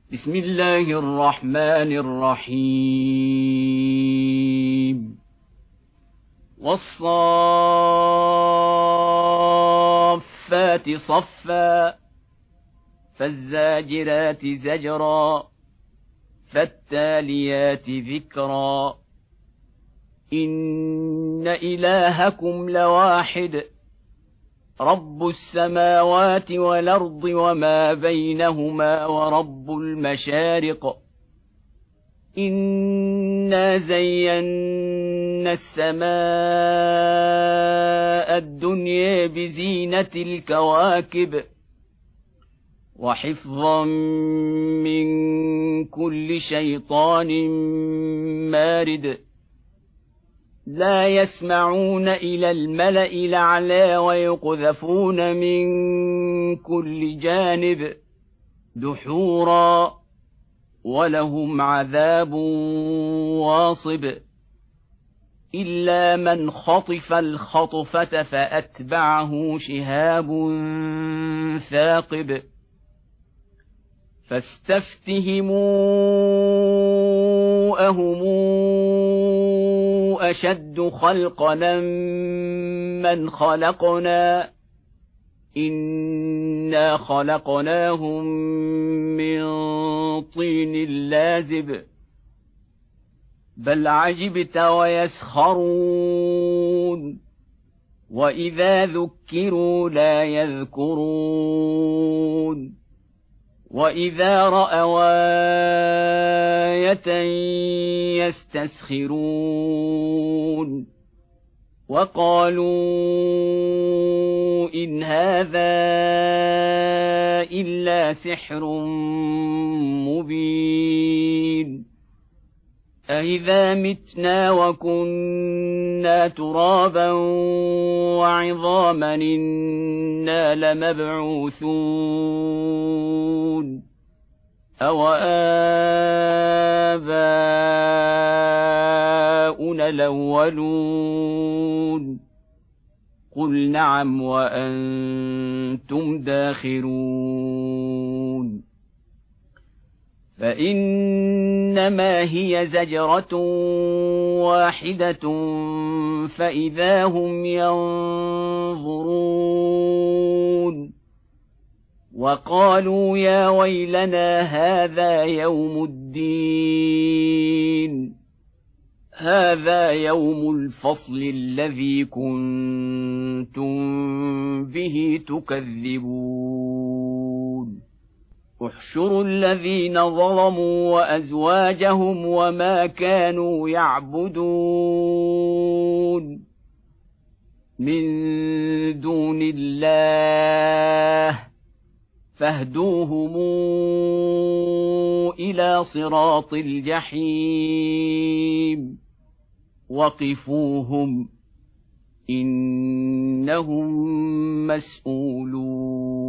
بسم الله الرحمن الرحيم والصافات صفا فالزاجرات زجرا فالتاليات ذكرا إن إلهكم لواحد رب السماوات والأرض وما بينهما ورب المشارق إنا زينا السماء الدنيا بزينة الكواكب وحفظا من كل شيطان مارد لا يسمعون إلى الملأ الأعلى ويقذفون من كل جانب دحورا ولهم عذاب واصب إلا من خطف الخطفة فأتبعه شهاب ثاقب فاستفتهموا أهم أشد خلقنا من خلقنا إنا خلقناهم من طين لازب بل عجبت ويسخرون وإذا ذكروا لا يذكرون وإذا رأوا آية يستسخرون وقالوا إن هذا إلا سحر مبين أإذا متنا وكنا ترابا وعظاما إنا لمبعوثون أوآباؤنا الأولون قل نعم وأنتم داخرون فإنما هي زجرة واحدة فإذا هم ينظرون وقالوا يا ويلنا هذا يوم الدين هذا يوم الفصل الذي كنتم به تكذبون احشروا الذين ظلموا وأزواجهم وما كانوا يعبدون من دون الله فاهدوهم إلى صراط الجحيم وقفوهم إنهم مسؤولون